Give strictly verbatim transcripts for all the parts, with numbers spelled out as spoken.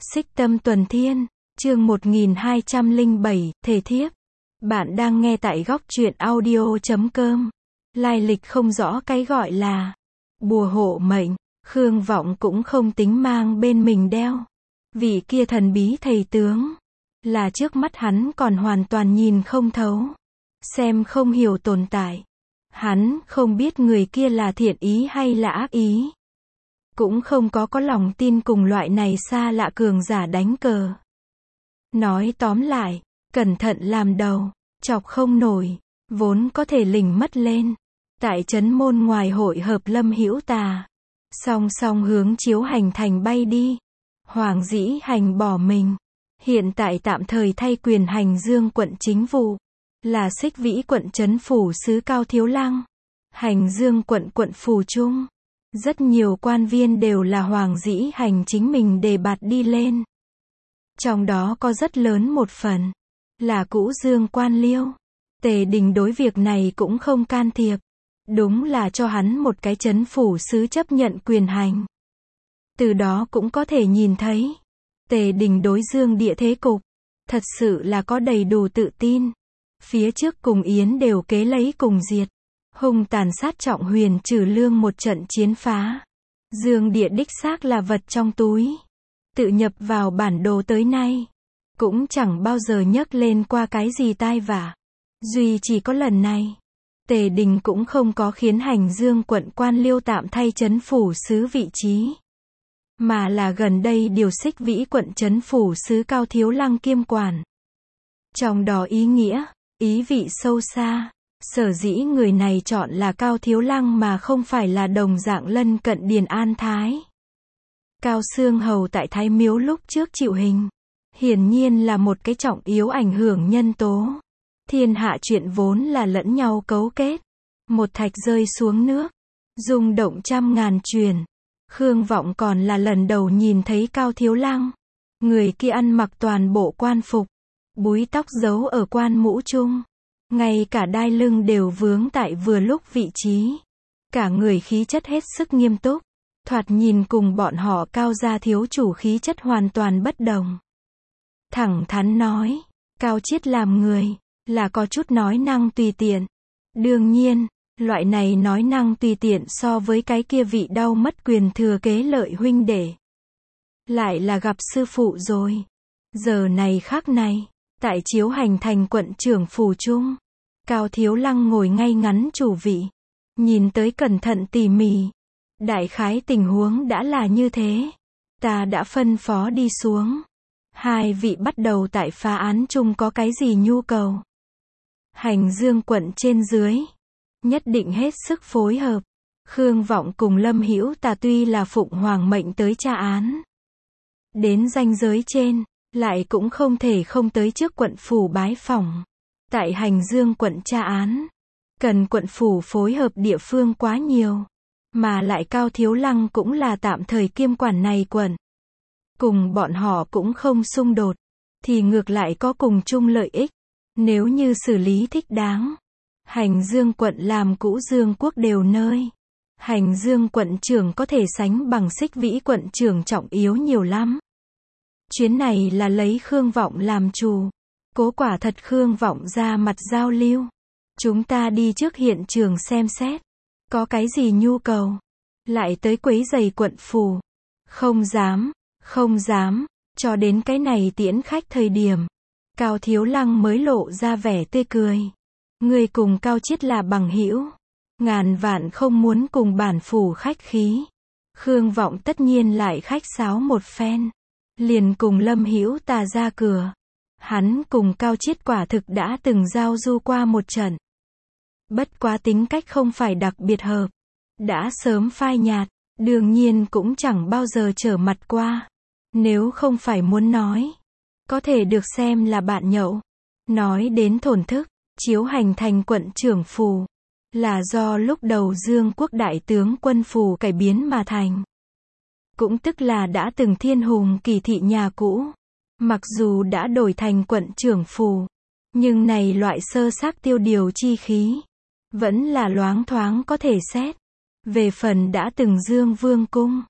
Xích Tâm Tuần Thiên, chương một nghìn hai trăm lẻ bảy, Thể Thiếp. Bạn đang nghe tại góc truyện audio chấm com. Lai lịch không rõ cái gọi là bùa hộ mệnh, Khương Vọng cũng không tính mang bên mình đeo. Vị kia thần bí thầy tướng, là trước mắt hắn còn hoàn toàn nhìn không thấu, xem không hiểu tồn tại. Hắn không biết người kia là thiện ý hay là ác ý. Cũng không có có lòng tin cùng loại này xa lạ cường giả đánh cờ. Nói tóm lại, cẩn thận làm đầu, chọc không nổi, vốn có thể lỉnh mất lên. Tại trấn môn ngoài hội hợp Lâm Hữu Tà, song song hướng Chiếu Hành thành bay đi. Hoàng Dĩ Hành bỏ mình, hiện tại tạm thời thay quyền hành Dương quận chính vụ, là Xích Vĩ quận trấn phủ sứ Cao Thiếu Lăng, hành Dương quận quận phủ trung. Rất nhiều quan viên đều là Hoàng Dĩ Hành chính mình đề bạt đi lên. Trong đó có rất lớn một phần là cũ Dương quan liêu. Tề Đình đối việc này cũng không can thiệp, đúng là cho hắn một cái trấn phủ sứ chấp nhận quyền hành. Từ đó cũng có thể nhìn thấy, Tề Đình đối Dương địa thế cục, thật sự là có đầy đủ tự tin. Phía trước cùng Yến đều kế lấy cùng diệt, hung tàn sát trọng Huyền Trừ Lương một trận chiến phá. Dương địa đích xác là vật trong túi, tự nhập vào bản đồ tới nay, cũng chẳng bao giờ nhắc lên qua cái gì tai vạ. Duy chỉ có lần này, Tề Đình cũng không có khiến hành Dương quận quan liêu tạm thay trấn phủ sứ vị trí, mà là gần đây điều Xích Vĩ quận trấn phủ sứ Cao Thiếu Lăng kiêm quản. Trong đó ý nghĩa, ý vị sâu xa. Sở dĩ người này chọn là Cao Thiếu Lăng mà không phải là đồng dạng lân cận Điền An Thái. Cao Xương Hầu tại Thái Miếu lúc trước chịu hình, hiển nhiên là một cái trọng yếu ảnh hưởng nhân tố. Thiên hạ chuyện vốn là lẫn nhau cấu kết. Một thạch rơi xuống nước, rung động trăm ngàn truyền. Khương Vọng còn là lần đầu nhìn thấy Cao Thiếu Lăng. Người kia ăn mặc toàn bộ quan phục, búi tóc giấu ở quan mũ trung. Ngay cả đai lưng đều vướng tại vừa lúc vị trí. Cả người khí chất hết sức nghiêm túc, thoạt nhìn cùng bọn họ Cao gia thiếu chủ khí chất hoàn toàn bất đồng. Thẳng thắn nói, Cao Chiết làm người, là có chút nói năng tùy tiện. Đương nhiên, loại này nói năng tùy tiện so với cái kia vị đau mất quyền thừa kế lợi huynh đệ, lại là gặp sư phụ rồi. Giờ này khắc này, tại Chiếu Hành thành quận trưởng phủ trung, Cao Thiếu Lăng ngồi ngay ngắn chủ vị, nhìn tới cẩn thận tỉ mỉ. Đại khái tình huống đã là như thế, ta đã phân phó đi xuống. Hai vị bắt đầu tại phá án chung có cái gì nhu cầu? Hành Dương quận trên dưới, nhất định hết sức phối hợp. Khương Vọng cùng Lâm Hữu Tà tuy là phụng hoàng mệnh tới tra án, đến ranh giới trên, lại cũng không thể không tới trước quận phủ bái phỏng. Tại hành Dương quận tra án, cần quận phủ phối hợp địa phương quá nhiều, mà lại Cao Thiếu Lăng cũng là tạm thời kiêm quản này quận. Cùng bọn họ cũng không xung đột, thì ngược lại có cùng chung lợi ích. Nếu như xử lý thích đáng, hành Dương quận làm cũ Dương quốc đều nơi. Hành Dương quận trưởng có thể sánh bằng Xích Vĩ quận trưởng trọng yếu nhiều lắm. Chuyến này là lấy Khương Vọng làm chủ. Cố quả thật Khương Vọng ra mặt giao lưu. Chúng ta đi trước hiện trường xem xét, có cái gì nhu cầu, lại tới quấy rầy quận phủ. Không dám, không dám, cho đến cái này tiễn khách thời điểm. Cao Thiếu Lăng mới lộ ra vẻ tươi cười. Người cùng Cao Chiết là bằng hữu, ngàn vạn không muốn cùng bản phủ khách khí. Khương Vọng tất nhiên lại khách sáo một phen, liền cùng Lâm Hữu Tà ra cửa. Hắn cùng Cao Chiết quả thực đã từng giao du qua một trận. Bất quá tính cách không phải đặc biệt hợp, đã sớm phai nhạt, đương nhiên cũng chẳng bao giờ trở mặt qua. Nếu không phải muốn nói, có thể được xem là bạn nhậu. Nói đến thổn thức, Chiếu Hành thành quận trưởng phủ, là do lúc đầu Dương quốc đại tướng quân phủ cải biến mà thành. Cũng tức là đã từng Thiên Hùng Kỳ thị nhà cũ. Mặc dù đã đổi thành quận trưởng phủ, nhưng này loại sơ xác tiêu điều chi khí, vẫn là loáng thoáng có thể xét. Về phần đã từng Dương Vương cung,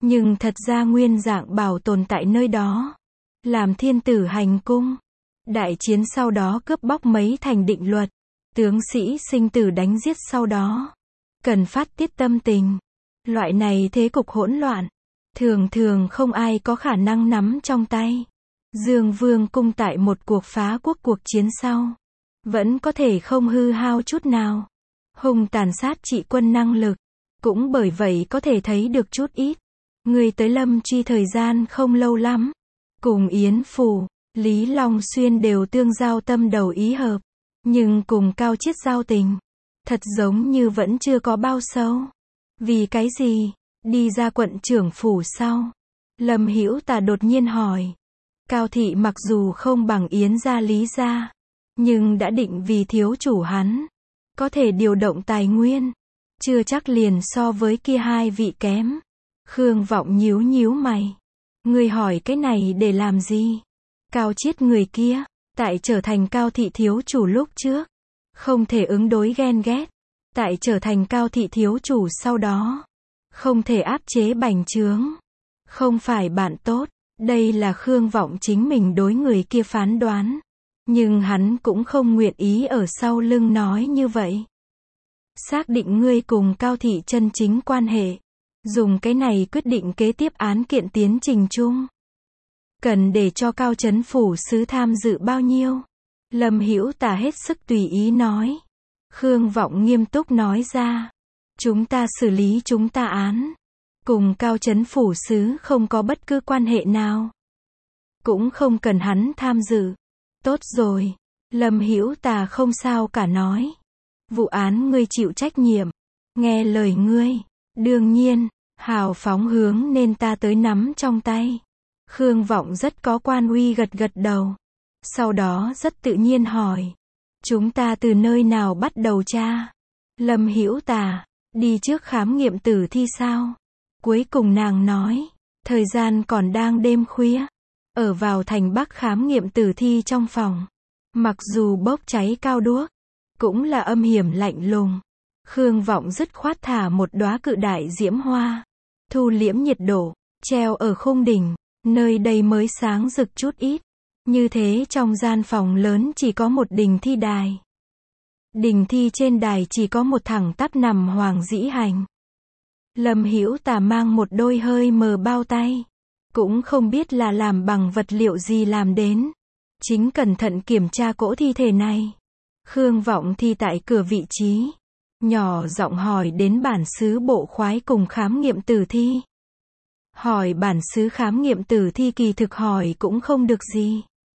nhưng thật ra nguyên dạng bảo tồn tại nơi đó. Làm thiên tử hành cung. Đại chiến sau đó cướp bóc mấy thành định luật. Tướng sĩ sinh tử đánh giết sau đó. Cần phát tiết tâm tình. Loại này thế cục hỗn loạn. Thường thường không ai có khả năng nắm trong tay. Dương Vương cung tại một cuộc phá quốc cuộc chiến sau. Vẫn có thể không hư hao chút nào. Hùng tàn sát trị quân năng lực. Cũng bởi vậy có thể thấy được chút ít. Người tới Lâm Truy thời gian không lâu lắm. Cùng Yến Phủ, Lý Long Xuyên đều tương giao tâm đầu ý hợp. Nhưng cùng Cao Chiết giao tình. Thật giống như vẫn chưa có bao sâu. Vì cái gì? Đi ra quận trưởng phủ sau. Lâm Hữu Tà đột nhiên hỏi. Cao thị mặc dù không bằng Yến gia Lý gia. Nhưng đã định vì thiếu chủ hắn. Có thể điều động tài nguyên. Chưa chắc liền so với kia hai vị kém. Khương Vọng nhíu nhíu mày. Người hỏi cái này để làm gì? Cao Chiết người kia, tại trở thành Cao thị thiếu chủ lúc trước. Không thể ứng đối ghen ghét. Tại trở thành Cao thị thiếu chủ sau đó. Không thể áp chế bành trướng. Không phải bạn tốt. Đây là Khương Vọng chính mình đối người kia phán đoán. Nhưng hắn cũng không nguyện ý ở sau lưng nói như vậy. Xác định ngươi cùng Cao thị chân chính quan hệ. Dùng cái này quyết định kế tiếp án kiện tiến trình chung. Cần để cho Cao Trấn phủ sứ tham dự bao nhiêu? Lâm Hữu Tà hết sức tùy ý nói. Khương Vọng nghiêm túc nói ra. Chúng ta xử lý chúng ta án. Cùng Cao Trấn phủ sứ không có bất cứ quan hệ nào. Cũng không cần hắn tham dự. Tốt rồi. Lâm Hữu Tà không sao cả nói. Vụ án ngươi chịu trách nhiệm. Nghe lời ngươi. Đương nhiên, hào phóng hướng nên ta tới nắm trong tay. Khương Vọng rất có quan uy gật gật đầu. Sau đó rất tự nhiên hỏi. Chúng ta từ nơi nào bắt đầu tra? Lâm Hữu Tà, đi trước khám nghiệm tử thi sao? Cuối cùng nàng nói. Thời gian còn đang đêm khuya. Ở vào thành Bắc khám nghiệm tử thi trong phòng. Mặc dù bốc cháy cao đuốc. Cũng là âm hiểm lạnh lùng. Khương Vọng dứt khoát thả một đóa cự đại diễm hoa. Thu liễm nhiệt độ. Treo ở khung đỉnh. Nơi đây mới sáng rực chút ít. Như thế trong gian phòng lớn chỉ có một đình thi đài. Đình thi trên đài chỉ có một thẳng tắp nằm Hoàng Dĩ Hành. Lâm Hữu Tà mang một đôi hơi mờ bao tay. Cũng không biết là làm bằng vật liệu gì làm đến. Chính cẩn thận kiểm tra cỗ thi thể này. Khương Vọng thi tại cửa vị trí. Nhỏ giọng hỏi đến bản xứ bộ khoái cùng khám nghiệm tử thi. Hỏi bản xứ khám nghiệm tử thi kỳ thực hỏi cũng không được gì.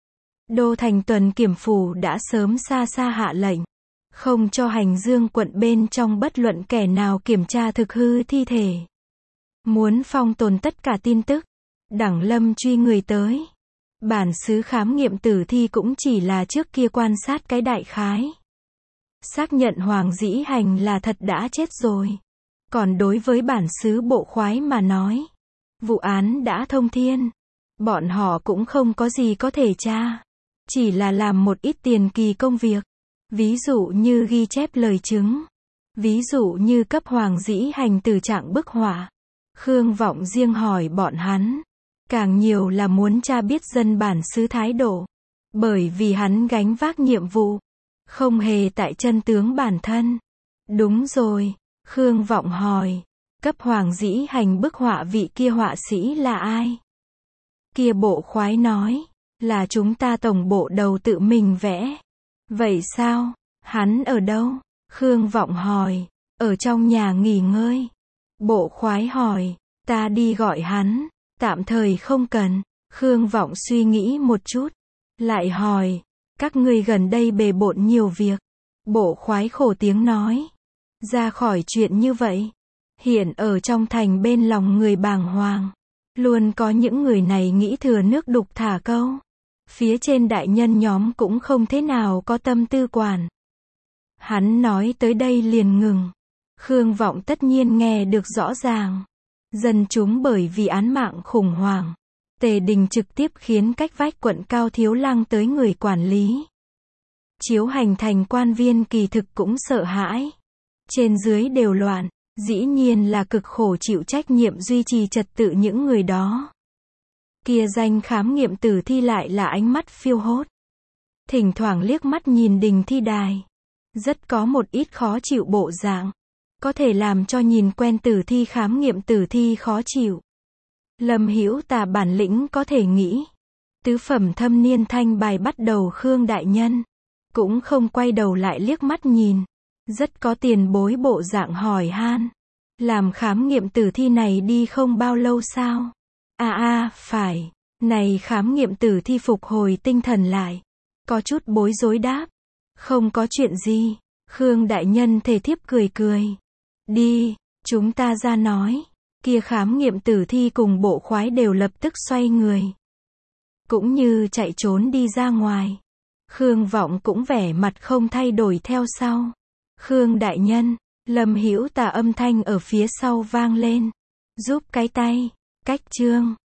Đô thành tuần kiểm phủ đã sớm xa xa hạ lệnh. Không cho Hành Dương quận bên trong bất luận kẻ nào kiểm tra thực hư thi thể. Muốn phong tồn tất cả tin tức. Đẳng Lâm truy người tới. Bản xứ khám nghiệm tử thi cũng chỉ là trước kia quan sát cái đại khái. Xác nhận Hoàng Dĩ Hành là thật đã chết rồi. Còn đối với bản xứ bộ khoái mà nói. Vụ án đã thông thiên. Bọn họ cũng không có gì có thể tra. Chỉ là làm một ít tiền kỳ công việc. Ví dụ như ghi chép lời chứng. Ví dụ như cấp Hoàng Dĩ Hành từ trạng bức họa. Khương Vọng riêng hỏi bọn hắn. Càng nhiều là muốn tra biết dân bản xứ thái độ. Bởi vì hắn gánh vác nhiệm vụ. Không hề tại chân tướng bản thân. Đúng rồi. Khương Vọng hỏi. Cấp Hoàng Dĩ Hành bức họa vị kia họa sĩ là ai? Kia bộ khoái nói. Là chúng ta tổng bộ đầu tự mình vẽ. Vậy sao? Hắn ở đâu? Khương Vọng hỏi. Ở trong nhà nghỉ ngơi. Bộ khoái hỏi. Ta đi gọi hắn. Tạm thời không cần. Khương Vọng suy nghĩ một chút. Lại hỏi. Các ngươi gần đây bề bộn nhiều việc. Bộ khoái khổ tiếng nói. Ra khỏi chuyện như vậy. Hiện ở trong thành bên lòng người bàng hoàng. Luôn có những người này nghĩ thừa nước đục thả câu. Phía trên đại nhân nhóm cũng không thế nào có tâm tư quản. Hắn nói tới đây liền ngừng. Khương Vọng tất nhiên nghe được rõ ràng. Dân chúng bởi vì án mạng khủng hoảng. Tề Đình trực tiếp khiến cách vách quận Cao Thiếu Lăng tới người quản lý. Chiếu Hành thành quan viên kỳ thực cũng sợ hãi. Trên dưới đều loạn. Dĩ nhiên là cực khổ chịu trách nhiệm duy trì trật tự những người đó. Kia danh khám nghiệm tử thi lại là ánh mắt phiêu hốt. Thỉnh thoảng liếc mắt nhìn đình thi đài. Rất có một ít khó chịu bộ dạng. Có thể làm cho nhìn quen tử thi khám nghiệm tử thi khó chịu. Lâm Hữu Tà bản lĩnh có thể nghĩ. Tứ phẩm thâm niên thanh bài bắt đầu Khương đại nhân. Cũng không quay đầu lại liếc mắt nhìn. Rất có tiền bối bộ dạng hỏi han. Làm khám nghiệm tử thi này đi không bao lâu sao? À à, phải. Này khám nghiệm tử thi phục hồi tinh thần lại. Có chút bối rối đáp. Không có chuyện gì. Khương đại nhân thề thiếp cười cười. Đi, chúng ta ra nói. Kia khám nghiệm tử thi cùng bộ khoái đều lập tức xoay người. Cũng như chạy trốn đi ra ngoài. Khương Vọng cũng vẻ mặt không thay đổi theo sau. Khương đại nhân, Lâm Hữu Tà âm thanh ở phía sau vang lên. Giúp cái tay, cách chương.